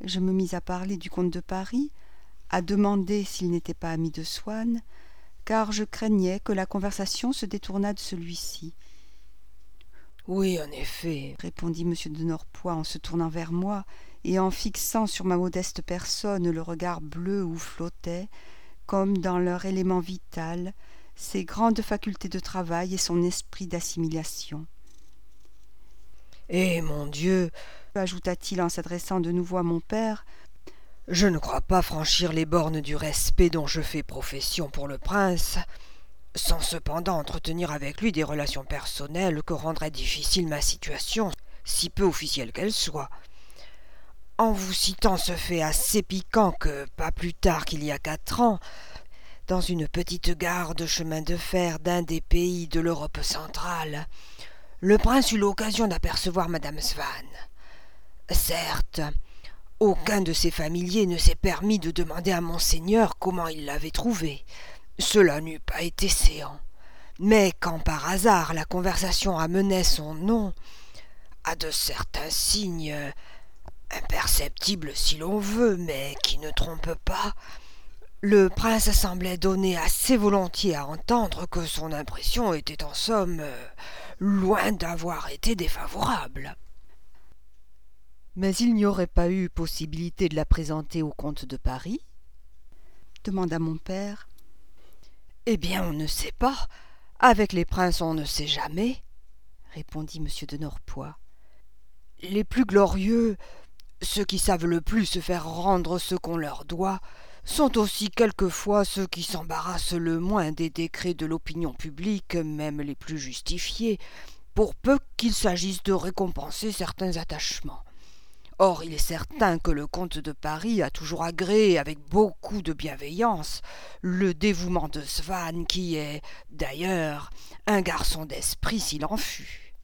je me mis à parler du comte de Paris, à demander s'il n'était pas ami de Swann, car je craignais que la conversation se détournât de celui-ci. « Oui, en effet, » répondit M. de Norpois en se tournant vers moi et en fixant sur ma modeste personne le regard bleu où flottaient, comme dans leur élément vital, ses grandes facultés de travail et son esprit d'assimilation. « Et, mon Dieu, ajouta-t-il en s'adressant de nouveau à mon père, je ne crois pas franchir les bornes du respect dont je fais profession pour le prince, sans cependant entretenir avec lui des relations personnelles que rendrait difficile ma situation, si peu officielle qu'elle soit. En vous citant ce fait assez piquant que, pas plus tard qu'il y a 4 ans, dans une petite gare de chemin de fer d'un des pays de l'Europe centrale, le prince eut l'occasion d'apercevoir madame Swann. Certes, aucun de ses familiers ne s'est permis de demander à monseigneur comment il l'avait trouvée. Cela n'eût pas été séant. Mais quand par hasard la conversation amenait son nom, à de certains signes imperceptibles si l'on veut, mais qui ne trompent pas, le prince semblait donner assez volontiers à entendre que son impression était en somme loin d'avoir été défavorable. Mais il n'y aurait pas eu possibilité de la présenter au comte de Paris ? demanda mon père. Eh bien, on ne sait pas. Avec les princes, on ne sait jamais, répondit M. de Norpois. Les plus glorieux, ceux qui savent le plus se faire rendre ce qu'on leur doit, sont aussi quelquefois ceux qui s'embarrassent le moins des décrets de l'opinion publique, même les plus justifiés, pour peu qu'il s'agisse de récompenser certains attachements. Or, il est certain que le comte de Paris a toujours agréé avec beaucoup de bienveillance le dévouement de Swann, qui est, d'ailleurs, un garçon d'esprit s'il en fut.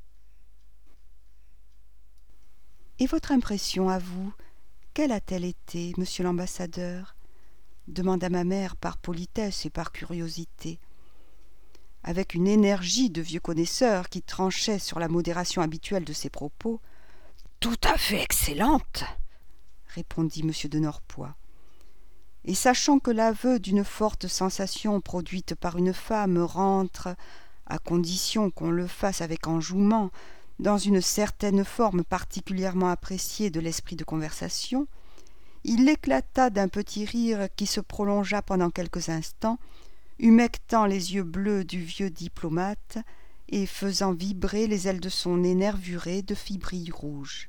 Et votre impression à vous, quelle a-t-elle été, monsieur l'ambassadeur ? demanda ma mère par politesse et par curiosité, avec une énergie de vieux connaisseur qui tranchait sur la modération habituelle de ses propos. Tout à fait excellente, répondit M. de Norpois. Et sachant que l'aveu d'une forte sensation produite par une femme rentre, à condition qu'on le fasse avec enjouement, dans une certaine forme particulièrement appréciée de l'esprit de conversation, il éclata d'un petit rire qui se prolongea pendant quelques instants, humectant les yeux bleus du vieux diplomate et faisant vibrer les ailes de son nez nervuré de fibrilles rouges.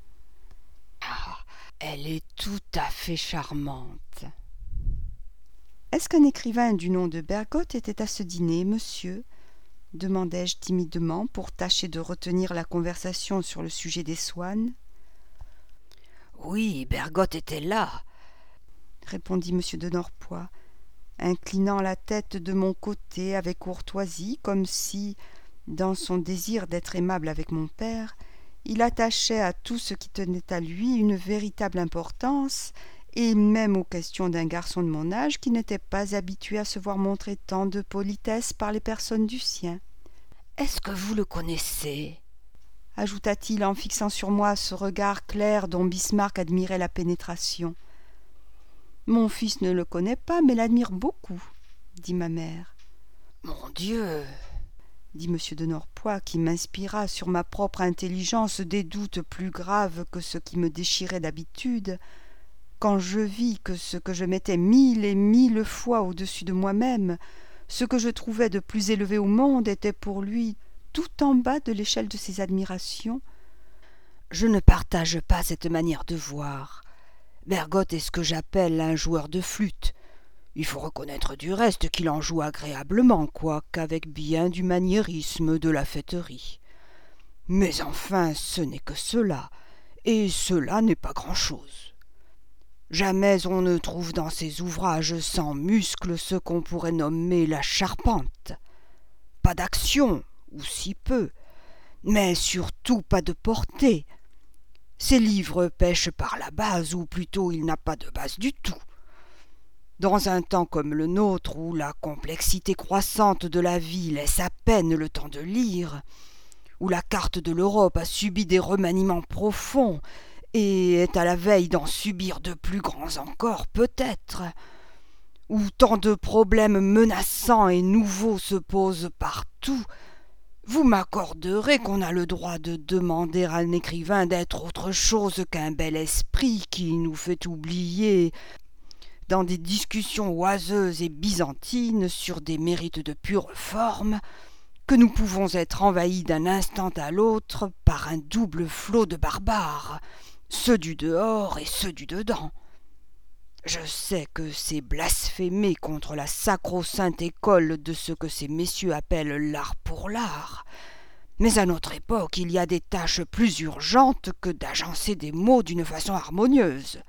« Ah, elle est tout à fait charmante. » « Est-ce qu'un écrivain du nom de Bergotte était à ce dîner, monsieur ?» demandai-je timidement pour tâcher de retenir la conversation sur le sujet des Swann. « Oui, Bergotte était là, » répondit M. de Norpois, inclinant la tête de mon côté avec courtoisie, comme si, dans son désir d'être aimable avec mon père, il attachait à tout ce qui tenait à lui une véritable importance, et même aux questions d'un garçon de mon âge qui n'était pas habitué à se voir montrer tant de politesse par les personnes du sien. « Est-ce que vous le connaissez ?» ajouta-t-il en fixant sur moi ce regard clair dont Bismarck admirait la pénétration. « Mon fils ne le connaît pas, mais l'admire beaucoup, » dit ma mère. « Mon Dieu !» dit M. de Norpois, qui m'inspira sur ma propre intelligence des doutes plus graves que ce qui me déchirait d'habitude, quand je vis que ce que je mettais 1000 et 1000 fois au-dessus de moi-même, ce que je trouvais de plus élevé au monde, était pour lui tout en bas de l'échelle de ses admirations. Je ne partage pas cette manière de voir. Bergotte est ce que j'appelle un joueur de flûte. Il faut reconnaître du reste qu'il en joue agréablement, quoiqu'avec bien du maniérisme de la fêterie. Mais enfin, ce n'est que cela, et cela n'est pas grand-chose. Jamais on ne trouve dans ses ouvrages sans muscles ce qu'on pourrait nommer la charpente. Pas d'action, ou si peu, mais surtout pas de portée. Ses livres pêchent par la base, ou plutôt il n'a pas de base du tout. Dans un temps comme le nôtre, où la complexité croissante de la vie laisse à peine le temps de lire, où la carte de l'Europe a subi des remaniements profonds, et est à la veille d'en subir de plus grands encore, peut-être, où tant de problèmes menaçants et nouveaux se posent partout, vous m'accorderez qu'on a le droit de demander à un écrivain d'être autre chose qu'un bel esprit qui nous fait oublier, dans des discussions oiseuses et byzantines sur des mérites de pure forme, que nous pouvons être envahis d'un instant à l'autre par un double flot de barbares, ceux du dehors et ceux du dedans. Je sais que c'est blasphémer contre la sacro-sainte école de ce que ces messieurs appellent l'art pour l'art, mais à notre époque il y a des tâches plus urgentes que d'agencer des mots d'une façon harmonieuse.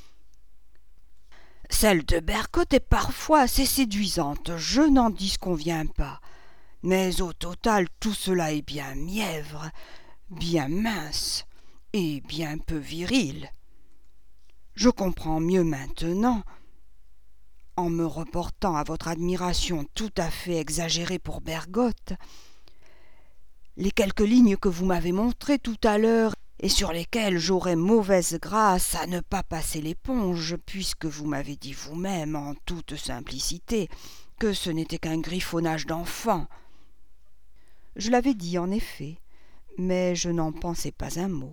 Celle de Bergotte est parfois assez séduisante, je n'en disconviens pas, mais au total tout cela est bien mièvre, bien mince et bien peu viril. Je comprends mieux maintenant, en me reportant à votre admiration tout à fait exagérée pour Bergotte, les quelques lignes que vous m'avez montrées tout à l'heure et sur lesquelles j'aurais mauvaise grâce à ne pas passer l'éponge, puisque vous m'avez dit vous-même, en toute simplicité, que ce n'était qu'un griffonnage d'enfant. Je l'avais dit en effet, mais je n'en pensais pas un mot.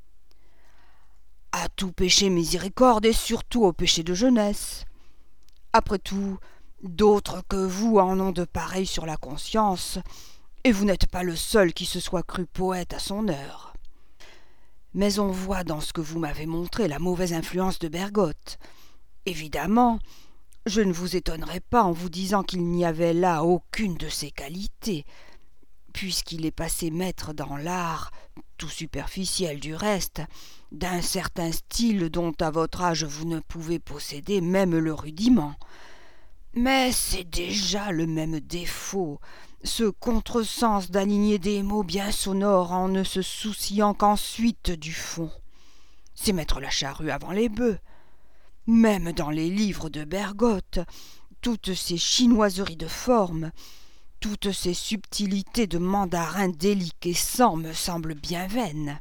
À tout péché miséricorde et surtout au péché de jeunesse. Après tout, d'autres que vous en ont de pareils sur la conscience, et vous n'êtes pas le seul qui se soit cru poète à son heure. Mais on voit dans ce que vous m'avez montré la mauvaise influence de Bergotte. Évidemment, je ne vous étonnerai pas en vous disant qu'il n'y avait là aucune de ses qualités, puisqu'il est passé maître dans l'art, tout superficiel du reste, d'un certain style dont à votre âge vous ne pouvez posséder même le rudiment. Mais c'est déjà le même défaut, ce contresens d'aligner des mots bien sonores en ne se souciant qu'ensuite du fond. C'est mettre la charrue avant les bœufs. Même dans les livres de Bergotte, toutes ces chinoiseries de forme, toutes ces subtilités de mandarin déliquescent me semblent bien vaines.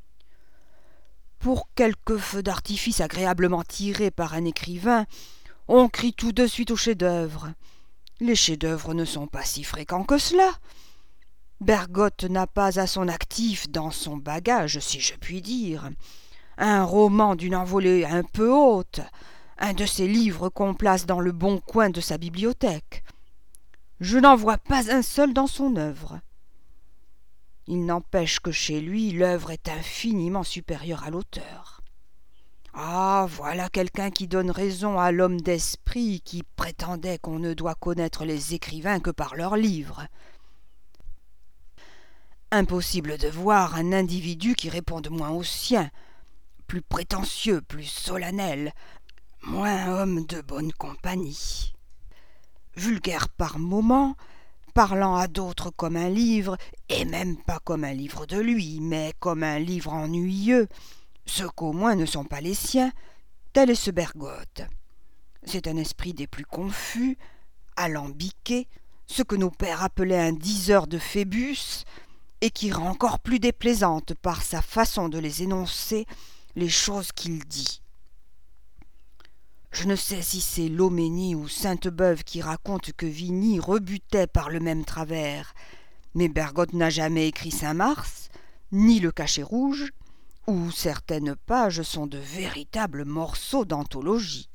Pour quelques feux d'artifice agréablement tirés par un écrivain, on crie tout de suite au chef-d'œuvre. Les chefs-d'œuvre ne sont pas si fréquents que cela. Bergotte n'a pas à son actif dans son bagage, si je puis dire, un roman d'une envolée un peu haute, un de ces livres qu'on place dans le bon coin de sa bibliothèque. Je n'en vois pas un seul dans son œuvre. Il n'empêche que chez lui l'œuvre est infiniment supérieure à l'auteur. Ah, voilà quelqu'un qui donne raison à l'homme d'esprit qui prétendait qu'on ne doit connaître les écrivains que par leurs livres. Impossible de voir un individu qui réponde moins au sien, plus prétentieux, plus solennel, moins homme de bonne compagnie. Vulgaire par moments, parlant à d'autres comme un livre, et même pas comme un livre de lui, mais comme un livre ennuyeux, ceux qu'au moins ne sont pas les siens, tel est ce Bergotte. C'est un esprit des plus confus, alambiqué, ce que nos pères appelaient un diseur de Phébus, et qui rend encore plus déplaisante par sa façon de les énoncer les choses qu'il dit. Je ne sais si c'est Loménie ou Sainte-Beuve qui raconte que Vigny rebutait par le même travers, mais Bergotte n'a jamais écrit Saint-Mars, ni le Cachet rouge, où certaines pages sont de véritables morceaux d'anthologie.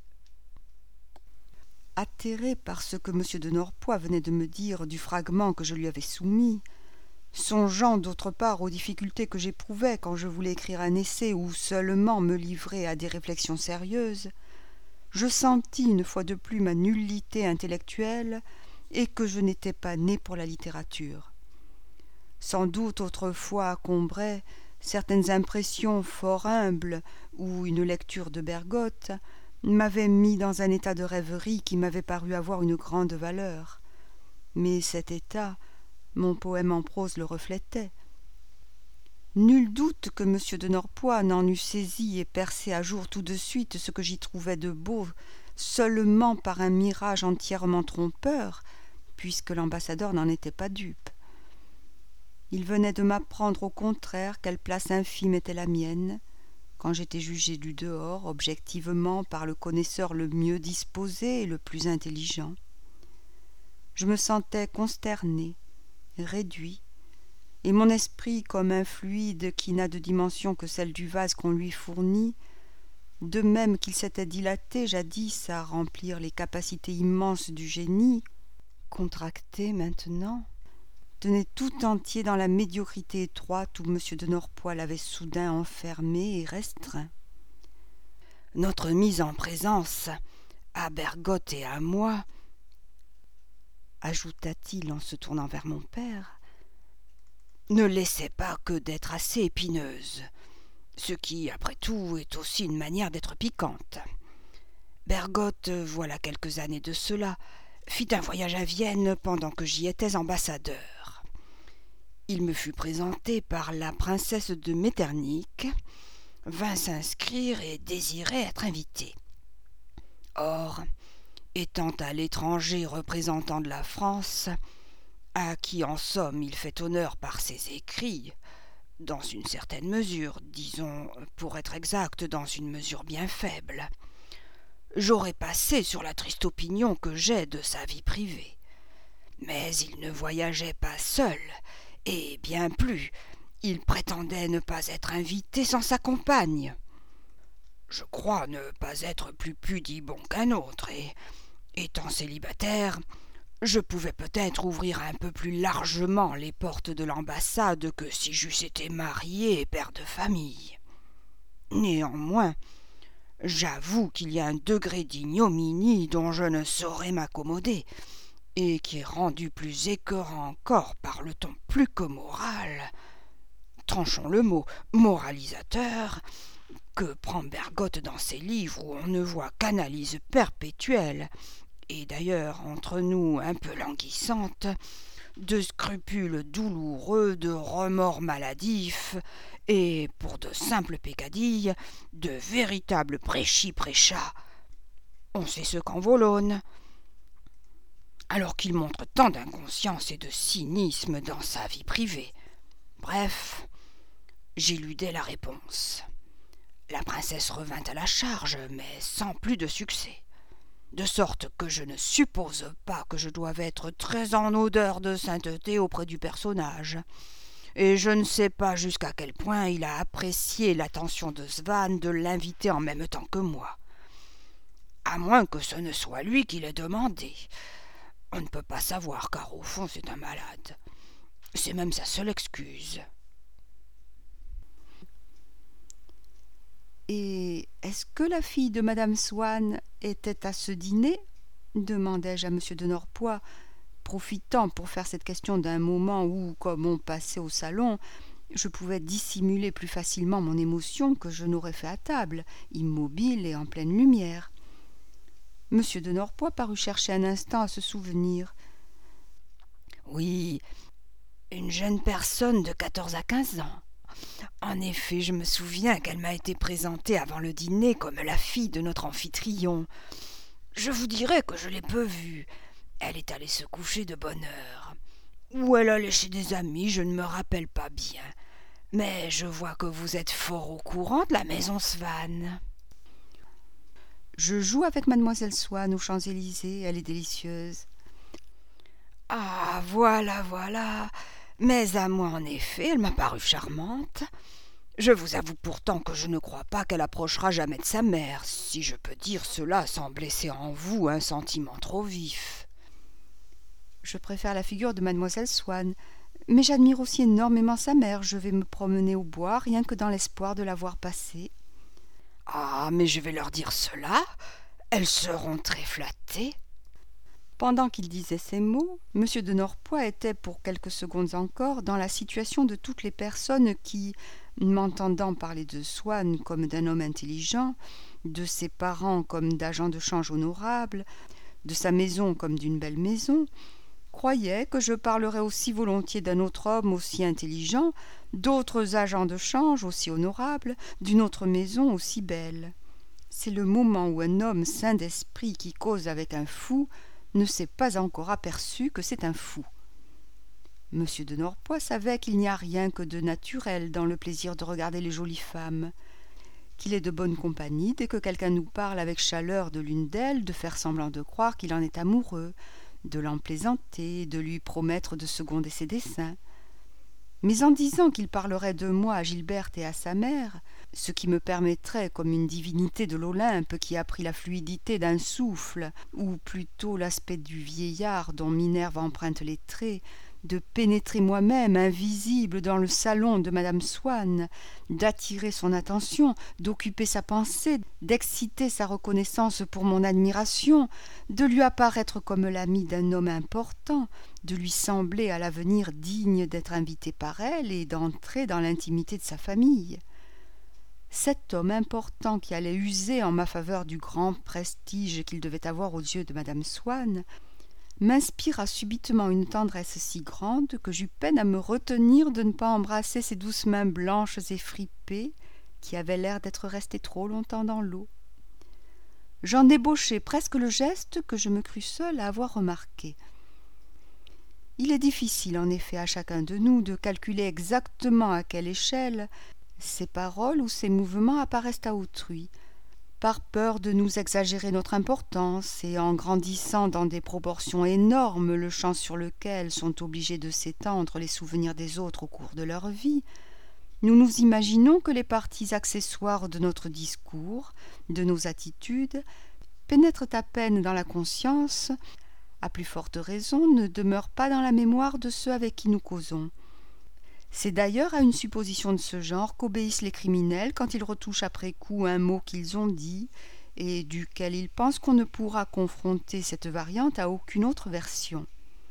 Atterré par ce que M. de Norpois venait de me dire du fragment que je lui avais soumis, songeant d'autre part aux difficultés que j'éprouvais quand je voulais écrire un essai ou seulement me livrer à des réflexions sérieuses, je sentis une fois de plus ma nullité intellectuelle et que je n'étais pas né pour la littérature. Sans doute autrefois Combray, certaines impressions fort humbles ou une lecture de Bergotte m'avaient mis dans un état de rêverie qui m'avait paru avoir une grande valeur. Mais cet état, mon poème en prose le reflétait. Nul doute que M. de Norpois n'en eût saisi et percé à jour tout de suite ce que j'y trouvais de beau seulement par un mirage entièrement trompeur, puisque l'ambassadeur n'en était pas dupe. Il venait de m'apprendre au contraire quelle place infime était la mienne, quand j'étais jugé du dehors, objectivement, par le connaisseur le mieux disposé et le plus intelligent. Je me sentais consterné, réduit, et mon esprit, comme un fluide qui n'a de dimension que celle du vase qu'on lui fournit, de même qu'il s'était dilaté jadis à remplir les capacités immenses du génie, contracté maintenant, tenait tout entier dans la médiocrité étroite où M. de Norpois l'avait soudain enfermé et restreint. Notre mise en présence, à Bergotte et à moi, ajouta-t-il en se tournant vers mon père, ne laissait pas que d'être assez épineuse, ce qui, après tout, est aussi une manière d'être piquante. Bergotte, voilà quelques années de cela, fit un voyage à Vienne pendant que j'y étais ambassadeur. Il me fut présenté par la princesse de Metternich, vint s'inscrire et désirait être invité. Or, étant à l'étranger représentant de la France, à qui en somme il fait honneur par ses écrits, dans une certaine mesure, disons, pour être exact, dans une mesure bien faible, j'aurais passé sur la triste opinion que j'ai de sa vie privée. Mais il ne voyageait pas seul, et bien plus, il prétendait ne pas être invité sans sa compagne. Je crois ne pas être plus pudibond qu'un autre, et, étant célibataire, je pouvais peut-être ouvrir un peu plus largement les portes de l'ambassade que si j'eusse été marié et père de famille. Néanmoins, j'avoue qu'il y a un degré d'ignominie dont je ne saurais m'accommoder, et qui est rendu plus écœurant encore par le ton plus que moral, tranchons le mot, moralisateur, que prend Bergotte dans ses livres où on ne voit qu'analyse perpétuelle, et d'ailleurs entre nous un peu languissante, de scrupules douloureux, de remords maladifs, et, pour de simples peccadilles, de véritables prêchis-prêchats. On sait ce qu'en Volonne. Alors qu'il montre tant d'inconscience et de cynisme dans sa vie privée. Bref, j'éludai la réponse. La princesse revint à la charge, mais sans plus de succès. De sorte que je ne suppose pas que je doive être très en odeur de sainteté auprès du personnage, et je ne sais pas jusqu'à quel point il a apprécié l'attention de Swann de l'inviter en même temps que moi. À moins que ce ne soit lui qui l'ait demandé. On ne peut pas savoir, car au fond c'est un malade. C'est même sa seule excuse. Et est-ce que la fille de madame Swann était à ce dîner ? Demandai-je à M. de Norpois, profitant pour faire cette question d'un moment où, comme on passait au salon, je pouvais dissimuler plus facilement mon émotion que je n'aurais fait à table, immobile et en pleine lumière. M. de Norpois parut chercher un instant à se souvenir. Oui, une jeune personne de 14 à 15 ans. En effet, je me souviens qu'elle m'a été présentée avant le dîner comme la fille de notre amphitryon. Je vous dirai que je l'ai peu vue. Elle est allée se coucher de bonne heure. Ou elle allait chez des amis, je ne me rappelle pas bien. Mais je vois que vous êtes fort au courant de la maison Swann. Je joue avec mademoiselle Swann aux Champs-Élysées, elle est délicieuse. Ah, voilà. Mais à moi, en effet, elle m'a paru charmante. Je vous avoue pourtant que je ne crois pas qu'elle approchera jamais de sa mère, si je peux dire cela sans blesser en vous un sentiment trop vif. Je préfère la figure de mademoiselle Swann, mais j'admire aussi énormément sa mère. Je vais me promener au bois, rien que dans l'espoir de la voir passer. Ah, mais je vais leur dire cela. Elles seront très flattées. Pendant qu'il disait ces mots, M. de Norpois était pour quelques secondes encore dans la situation de toutes les personnes qui, m'entendant parler de Swann comme d'un homme intelligent, de ses parents comme d'agents de change honorables, de sa maison comme d'une belle maison, croyaient que je parlerais aussi volontiers d'un autre homme aussi intelligent, d'autres agents de change aussi honorables, d'une autre maison aussi belle. C'est le moment où un homme sain d'esprit qui cause avec un fou ne s'est pas encore aperçu que c'est un fou. M. de Norpois savait qu'il n'y a rien que de naturel dans le plaisir de regarder les jolies femmes. qu'il est de bonne compagnie dès que quelqu'un nous parle avec chaleur de l'une d'elles, de faire semblant de croire qu'il en est amoureux, de l'en plaisanter, de lui promettre de seconder ses desseins. Mais en disant qu'il parlerait de moi à Gilberte et à sa mère, ce qui me permettrait, comme une divinité de l'Olympe qui a pris la fluidité d'un souffle, ou plutôt l'aspect du vieillard dont Minerve emprunte les traits, de pénétrer moi-même invisible dans le salon de madame Swann, d'attirer son attention, d'occuper sa pensée, d'exciter sa reconnaissance pour mon admiration, de lui apparaître comme l'ami d'un homme important, de lui sembler à l'avenir digne d'être invité par elle et d'entrer dans l'intimité de sa famille. Cet homme important qui allait user en ma faveur du grand prestige qu'il devait avoir aux yeux de madame Swann m'inspira subitement une tendresse si grande que j'eus peine à me retenir de ne pas embrasser ces douces mains blanches et fripées qui avaient l'air d'être restées trop longtemps dans l'eau. J'en débauchai presque le geste que je me crus seule à avoir remarqué. Il est difficile en effet à chacun de nous de calculer exactement à quelle échelle ses paroles ou ses mouvements apparaissent à autrui, par peur de nous exagérer notre importance et en grandissant dans des proportions énormes le champ sur lequel sont obligés de s'étendre les souvenirs des autres au cours de leur vie, nous nous imaginons que les parties accessoires de notre discours, de nos attitudes, pénètrent à peine dans la conscience, à plus forte raison ne demeurent pas dans la mémoire de ceux avec qui nous causons. C'est d'ailleurs à une supposition de ce genre qu'obéissent les criminels quand ils retouchent après coup un mot qu'ils ont dit et duquel ils pensent qu'on ne pourra confronter cette variante à aucune autre version.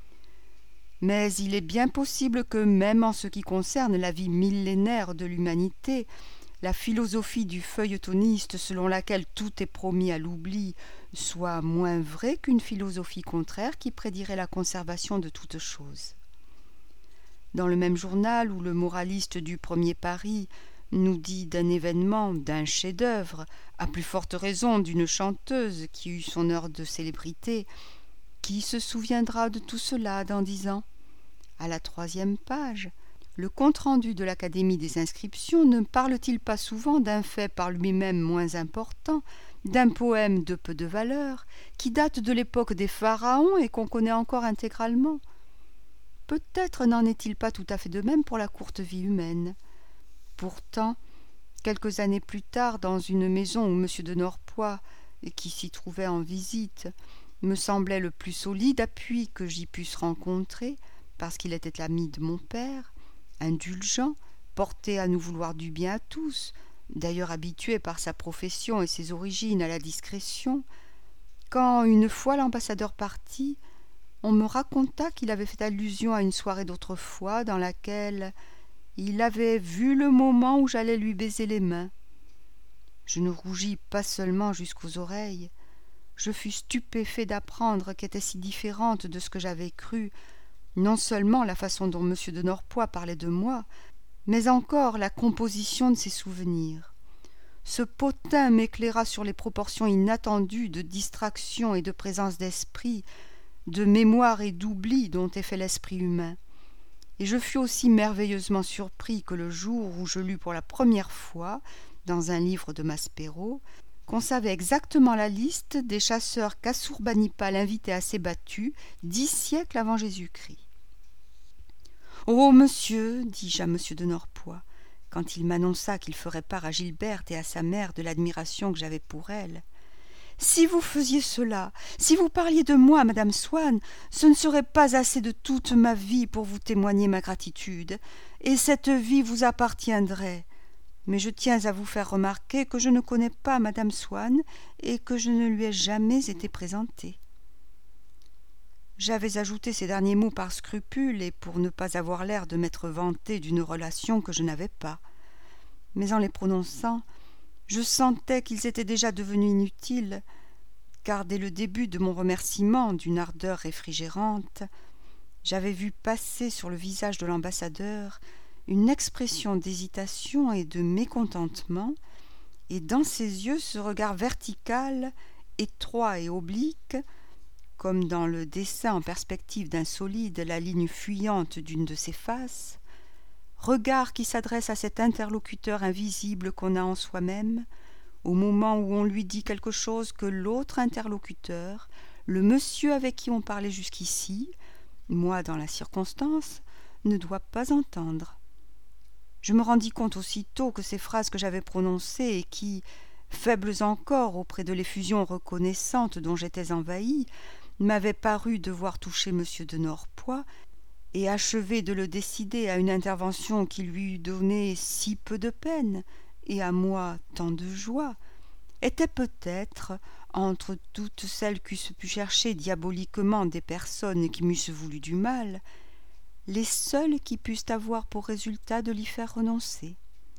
Mais il est bien possible que même en ce qui concerne la vie millénaire de l'humanité, la philosophie du feuilletoniste selon laquelle tout est promis à l'oubli soit moins vraie qu'une philosophie contraire qui prédirait la conservation de toutes choses. Dans le même journal où le moraliste du premier Paris nous dit d'un événement, d'un chef-d'œuvre, à plus forte raison d'une chanteuse qui eut son heure de célébrité, qui se souviendra de tout cela dans 10 ans? À la 3e page, le compte-rendu de l'Académie des inscriptions ne parle-t-il pas souvent d'un fait par lui-même moins important, d'un poème de peu de valeur, qui date de l'époque des pharaons et qu'on connaît encore intégralement? Peut-être n'en est-il pas tout à fait de même pour la courte vie humaine. Pourtant, quelques années plus tard, dans une maison où M. de Norpois, qui s'y trouvait en visite, me semblait le plus solide appui que j'y pusse rencontrer, parce qu'il était l'ami de mon père, indulgent, porté à nous vouloir du bien à tous, d'ailleurs habitué par sa profession et ses origines à la discrétion, quand, une fois l'ambassadeur parti, on me raconta qu'il avait fait allusion à une soirée d'autrefois dans laquelle il avait vu le moment où j'allais lui baiser les mains. Je ne rougis pas seulement jusqu'aux oreilles, je fus stupéfait d'apprendre qu'était si différente de ce que j'avais cru, non seulement la façon dont M. de Norpois parlait de moi, mais encore la composition de ses souvenirs. Ce potin m'éclaira sur les proportions inattendues de distraction et de présence d'esprit, de mémoire et d'oubli dont est fait l'esprit humain, et je fus aussi merveilleusement surpris que le jour où je lus pour la première fois, dans un livre de Maspero, qu'on savait exactement la liste des chasseurs qu'Assurbanipal invitait à ses battues 10 siècles avant Jésus-Christ. « Oh, monsieur, dis-je à M. de Norpois, quand il m'annonça qu'il ferait part à Gilberte et à sa mère de l'admiration que j'avais pour elle, si vous faisiez cela, si vous parliez de moi à madame Swann, ce ne serait pas assez de toute ma vie pour vous témoigner ma gratitude, et cette vie vous appartiendrait. Mais je tiens à vous faire remarquer que je ne connais pas madame Swann et que je ne lui ai jamais été présentée. » J'avais ajouté ces derniers mots par scrupule et pour ne pas avoir l'air de m'être vanté d'une relation que je n'avais pas. Mais en les prononçant, je sentais qu'ils étaient déjà devenus inutiles, car dès le début de mon remerciement d'une ardeur réfrigérante, j'avais vu passer sur le visage de l'ambassadeur une expression d'hésitation et de mécontentement, et dans ses yeux ce regard vertical, étroit et oblique, comme dans le dessin en perspective d'un solide la ligne fuyante d'une de ses faces, regard qui s'adresse à cet interlocuteur invisible qu'on a en soi-même, au moment où on lui dit quelque chose que l'autre interlocuteur, le monsieur avec qui on parlait jusqu'ici, moi dans la circonstance, ne doit pas entendre. Je me rendis compte aussitôt que ces phrases que j'avais prononcées et qui, faibles encore auprès de l'effusion reconnaissante dont j'étais envahi, m'avaient paru devoir toucher M. de Norpois et achever de le décider à une intervention qui lui eût donné si peu de peine et à moi tant de joie, étaient peut-être, entre toutes celles qu'eussent pu chercher diaboliquement des personnes qui m'eussent voulu du mal, les seules qui pussent avoir pour résultat de l'y faire renoncer.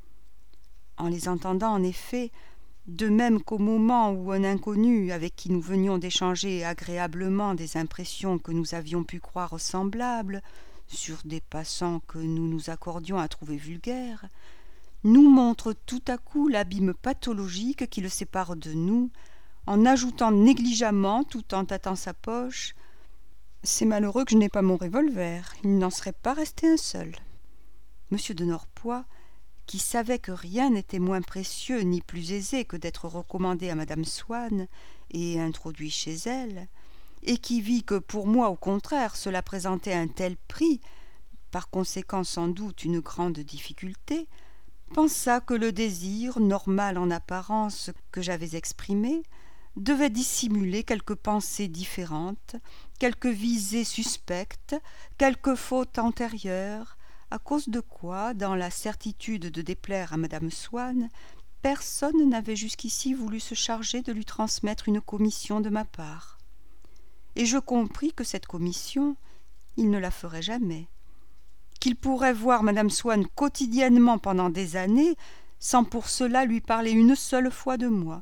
En les entendant, en effet, de même qu'au moment où un inconnu avec qui nous venions d'échanger agréablement des impressions que nous avions pu croire semblables sur des passants que nous nous accordions à trouver vulgaires, nous montre tout à coup l'abîme pathologique qui le sépare de nous, en ajoutant négligemment, tout en tâtant sa poche, « C'est malheureux que je n'ai pas mon revolver, il n'en serait pas resté un seul. » M. de Norpois, qui savait que rien n'était moins précieux ni plus aisé que d'être recommandé à madame Swann et introduit chez elle, et qui vit que pour moi, au contraire, cela présentait un tel prix, par conséquent sans doute une grande difficulté, pensa que le désir, normal en apparence, que j'avais exprimé, devait dissimuler quelque pensée différente, quelque visée suspecte, quelque faute antérieure, à cause de quoi, dans la certitude de déplaire à madame Swann, personne n'avait jusqu'ici voulu se charger de lui transmettre une commission de ma part. Et je compris que cette commission, il ne la ferait jamais, qu'il pourrait voir madame Swann quotidiennement pendant des années, sans pour cela lui parler une seule fois de moi.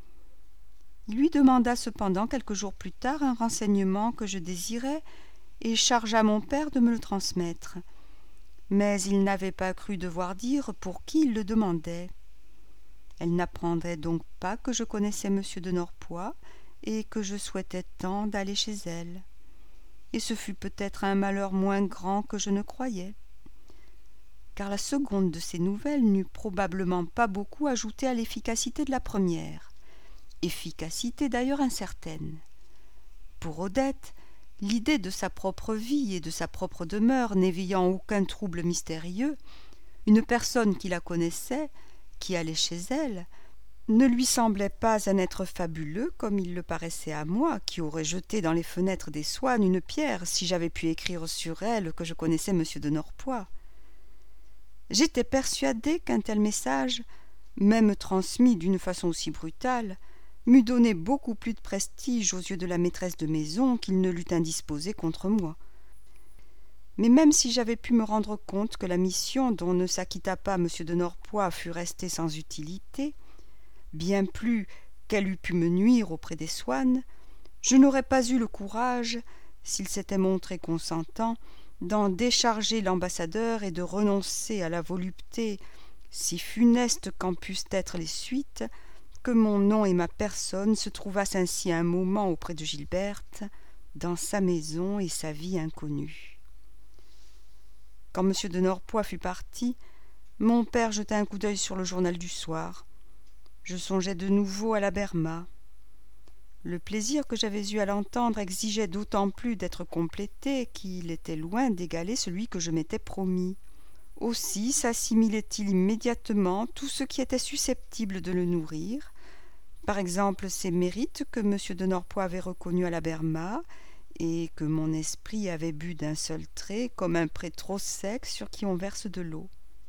Il lui demanda cependant quelques jours plus tard un renseignement que je désirais et chargea mon père de me le transmettre. Mais il n'avait pas cru devoir dire pour qui il le demandait. Elle n'apprendrait donc pas que je connaissais M. de Norpois et que je souhaitais tant d'aller chez elle. Et ce fut peut-être un malheur moins grand que je ne croyais, car la seconde de ces nouvelles n'eût probablement pas beaucoup ajouté à l'efficacité de la première, efficacité d'ailleurs incertaine. Pour Odette, l'idée de sa propre vie et de sa propre demeure n'éveillant aucun trouble mystérieux, une personne qui la connaissait, qui allait chez elle, ne lui semblait pas un être fabuleux comme il le paraissait à moi, qui aurais jeté dans les fenêtres des Swann une pierre si j'avais pu écrire sur elle que je connaissais M. de Norpois. J'étais persuadée qu'un tel message, même transmis d'une façon aussi brutale, m'eût donné beaucoup plus de prestige aux yeux de la maîtresse de maison qu'il ne l'eût indisposée contre moi. Mais même si j'avais pu me rendre compte que la mission dont ne s'acquitta pas M. de Norpois fût restée sans utilité, bien plus qu'elle eût pu me nuire auprès des Swann, je n'aurais pas eu le courage, s'il s'était montré consentant, d'en décharger l'ambassadeur et de renoncer à la volupté, si funeste qu'en pussent être les suites, que mon nom et ma personne se trouvassent ainsi un moment auprès de Gilberte, dans sa maison et sa vie inconnue. Quand M. de Norpois fut parti, mon père jeta un coup d'œil sur le journal du soir. Je songeais de nouveau à la Berma. Le plaisir que j'avais eu à l'entendre exigeait d'autant plus d'être complété qu'il était loin d'égaler celui que je m'étais promis. Aussi s'assimilait-il immédiatement tout ce qui était susceptible de le nourrir, par exemple ces mérites que M. de Norpois avait reconnus à la Berma et que mon esprit avait bu d'un seul trait comme un pré trop sec sur qui on verse de l'eau.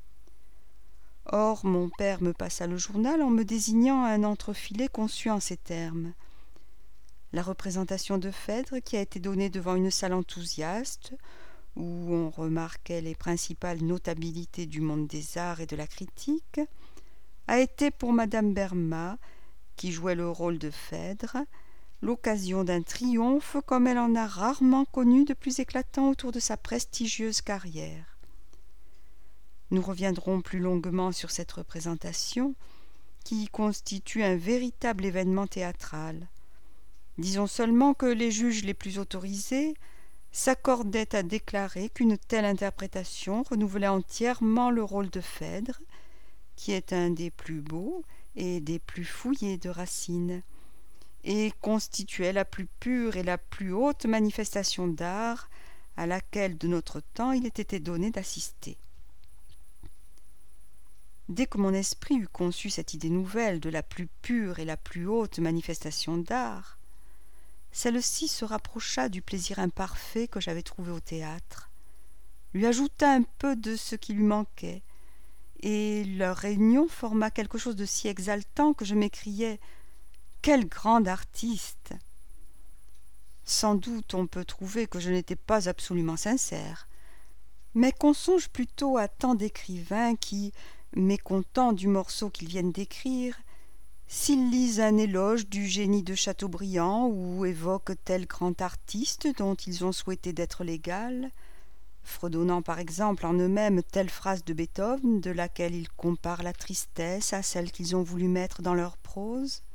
Or mon père me passa le journal en me désignant un entrefilet conçu en ces termes. La représentation de Phèdre, qui a été donnée devant une salle enthousiaste, où on remarquait les principales notabilités du monde des arts et de la critique, a été pour madame Berma, qui jouait le rôle de Phèdre, l'occasion d'un triomphe comme elle en a rarement connu de plus éclatant autour de sa prestigieuse carrière. Nous reviendrons plus longuement sur cette représentation, qui constitue un véritable événement théâtral. Disons seulement que les juges les plus autorisés, s'accordait à déclarer qu'une telle interprétation renouvelait entièrement le rôle de Phèdre, qui est un des plus beaux et des plus fouillés de Racine, et constituait la plus pure et la plus haute manifestation d'art à laquelle de notre temps il ait été donné d'assister. Dès que mon esprit eut conçu cette idée nouvelle de la plus pure et la plus haute manifestation d'art, celle-ci se rapprocha du plaisir imparfait que j'avais trouvé au théâtre, lui ajouta un peu de ce qui lui manquait, et leur réunion forma quelque chose de si exaltant que je m'écriai « Quel grand artiste !» Sans doute on peut trouver que je n'étais pas absolument sincère, mais qu'on songe plutôt à tant d'écrivains qui, mécontents du morceau qu'ils viennent d'écrire, s'ils lisent un éloge du génie de Chateaubriand ou évoquent tel grand artiste dont ils ont souhaité d'être l'égal, fredonnant par exemple en eux-mêmes telle phrase de Beethoven de laquelle ils comparent la tristesse à celle qu'ils ont voulu mettre dans leur prose,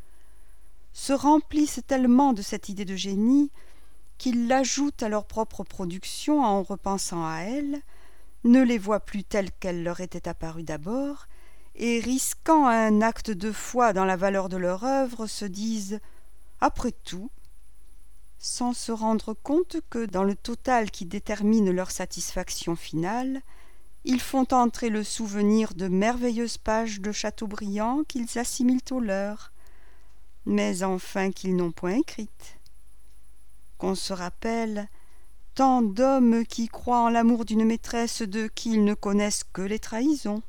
se remplissent tellement de cette idée de génie qu'ils l'ajoutent à leur propre production en repensant à elle, ne les voient plus telles qu'elles leur étaient apparues d'abord, et risquant un acte de foi dans la valeur de leur œuvre, se disent « après tout », sans se rendre compte que dans le total qui détermine leur satisfaction finale, ils font entrer le souvenir de merveilleuses pages de Chateaubriand qu'ils assimilent aux leurs, mais enfin qu'ils n'ont point écrites. Qu'on se rappelle tant d'hommes qui croient en l'amour d'une maîtresse de qui ils ne connaissent que les trahisons.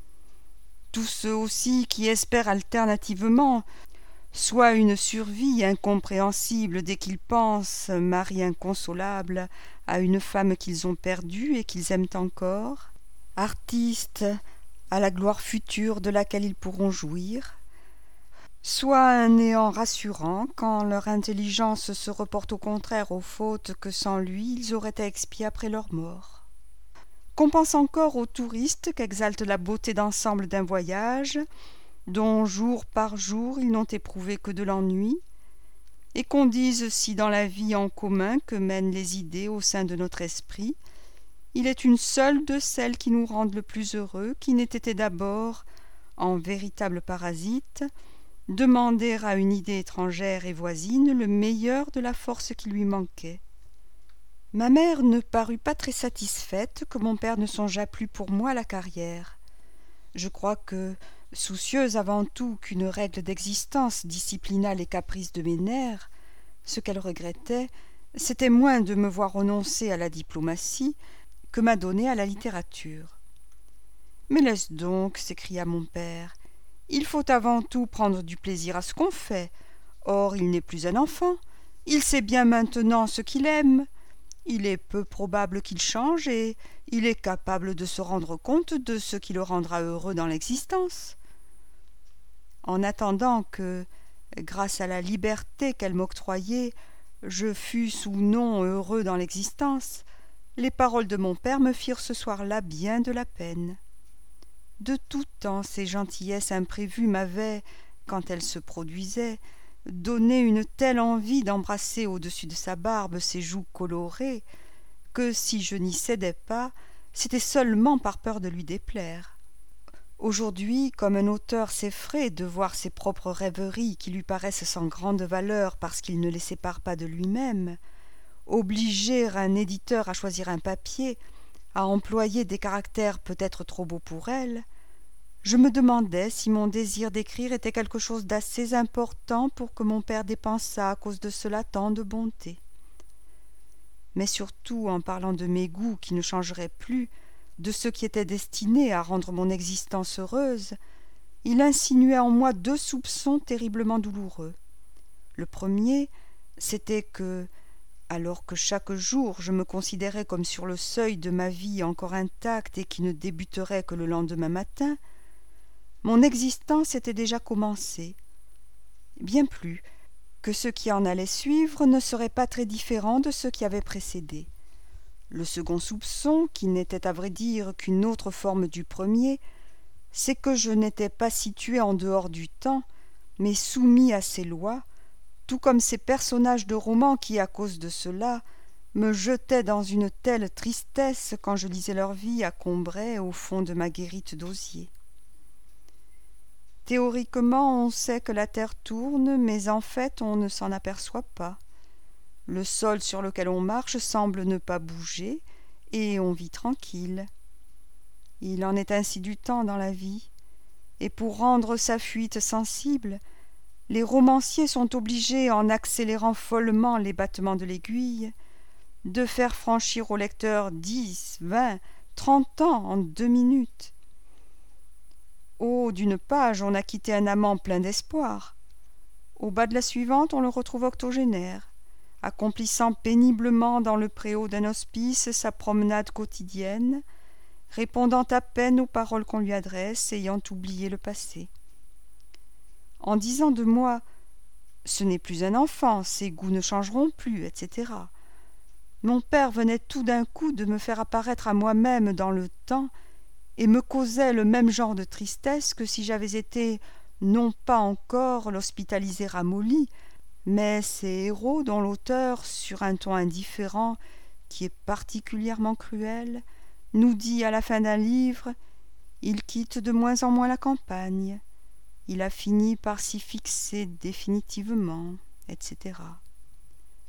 Tous ceux aussi qui espèrent alternativement soit une survie incompréhensible dès qu'ils pensent, mari inconsolable, à une femme qu'ils ont perdue et qu'ils aiment encore, artistes à la gloire future de laquelle ils pourront jouir, soit un néant rassurant quand leur intelligence se reporte au contraire aux fautes que sans lui ils auraient à expier après leur mort. Qu'on pense encore aux touristes qu'exalte la beauté d'ensemble d'un voyage, dont jour par jour ils n'ont éprouvé que de l'ennui, et qu'on dise si dans la vie en commun que mènent les idées au sein de notre esprit, il est une seule de celles qui nous rendent le plus heureux qui n'ait été d'abord, en véritable parasite, demander à une idée étrangère et voisine le meilleur de la force qui lui manquait. Ma mère ne parut pas très satisfaite que mon père ne songeât plus pour moi à la carrière. Je crois que, soucieuse avant tout qu'une règle d'existence disciplinât les caprices de mes nerfs, ce qu'elle regrettait, c'était moins de me voir renoncer à la diplomatie que m'adonner à la littérature. « Mais laisse donc, s'écria mon père, il faut avant tout prendre du plaisir à ce qu'on fait. Or, il n'est plus un enfant, il sait bien maintenant ce qu'il aime. Il est peu probable qu'il change et il est capable de se rendre compte de ce qui le rendra heureux dans l'existence. » En attendant que, grâce à la liberté qu'elle m'octroyait, je fusse ou non heureux dans l'existence, les paroles de mon père me firent ce soir-là bien de la peine. De tout temps, ces gentillesses imprévues m'avaient, quand elles se produisaient, donné une telle envie d'embrasser au-dessus de sa barbe ses joues colorées, que si je n'y cédais pas, c'était seulement par peur de lui déplaire. Aujourd'hui, comme un auteur s'effraie de voir ses propres rêveries qui lui paraissent sans grande valeur parce qu'il ne les sépare pas de lui-même, obliger un éditeur à choisir un papier, à employer des caractères peut-être trop beaux pour elle, je me demandais si mon désir d'écrire était quelque chose d'assez important pour que mon père dépensât à cause de cela tant de bonté. Mais surtout, en parlant de mes goûts qui ne changeraient plus, de ce qui était destiné à rendre mon existence heureuse, il insinuait en moi 2 soupçons terriblement douloureux. Le premier, c'était que, alors que chaque jour je me considérais comme sur le seuil de ma vie encore intacte et qui ne débuterait que le lendemain matin, mon existence était déjà commencée. Bien plus, que ce qui en allait suivre ne serait pas très différent de ce qui avait précédé. Le second soupçon, qui n'était à vrai dire qu'une autre forme du premier, c'est que je n'étais pas situé en dehors du temps, mais soumis à ses lois, tout comme ces personnages de romans qui, à cause de cela, me jetaient dans une telle tristesse quand je lisais leur vie à Combray au fond de ma guérite d'osier. Théoriquement, on sait que la terre tourne, mais en fait, on ne s'en aperçoit pas. Le sol sur lequel on marche semble ne pas bouger, et on vit tranquille. Il en est ainsi du temps dans la vie, et pour rendre sa fuite sensible, les romanciers sont obligés, en accélérant follement les battements de l'aiguille, de faire franchir au lecteur 10, 20, 30 ans en 2 minutes. Au haut d'une page, on a quitté un amant plein d'espoir. Au bas de la suivante, on le retrouve octogénaire, accomplissant péniblement dans le préau d'un hospice sa promenade quotidienne, répondant à peine aux paroles qu'on lui adresse, ayant oublié le passé. En disant de moi « ce n'est plus un enfant, ses goûts ne changeront plus, etc. », mon père venait tout d'un coup de me faire apparaître à moi-même dans le temps et me causait le même genre de tristesse que si j'avais été non pas encore l'hospitalisé ramolli, mais ces héros dont l'auteur, sur un ton indifférent, qui est particulièrement cruel, nous dit à la fin d'un livre « Il quitte de moins en moins la campagne, il a fini par s'y fixer définitivement, etc. »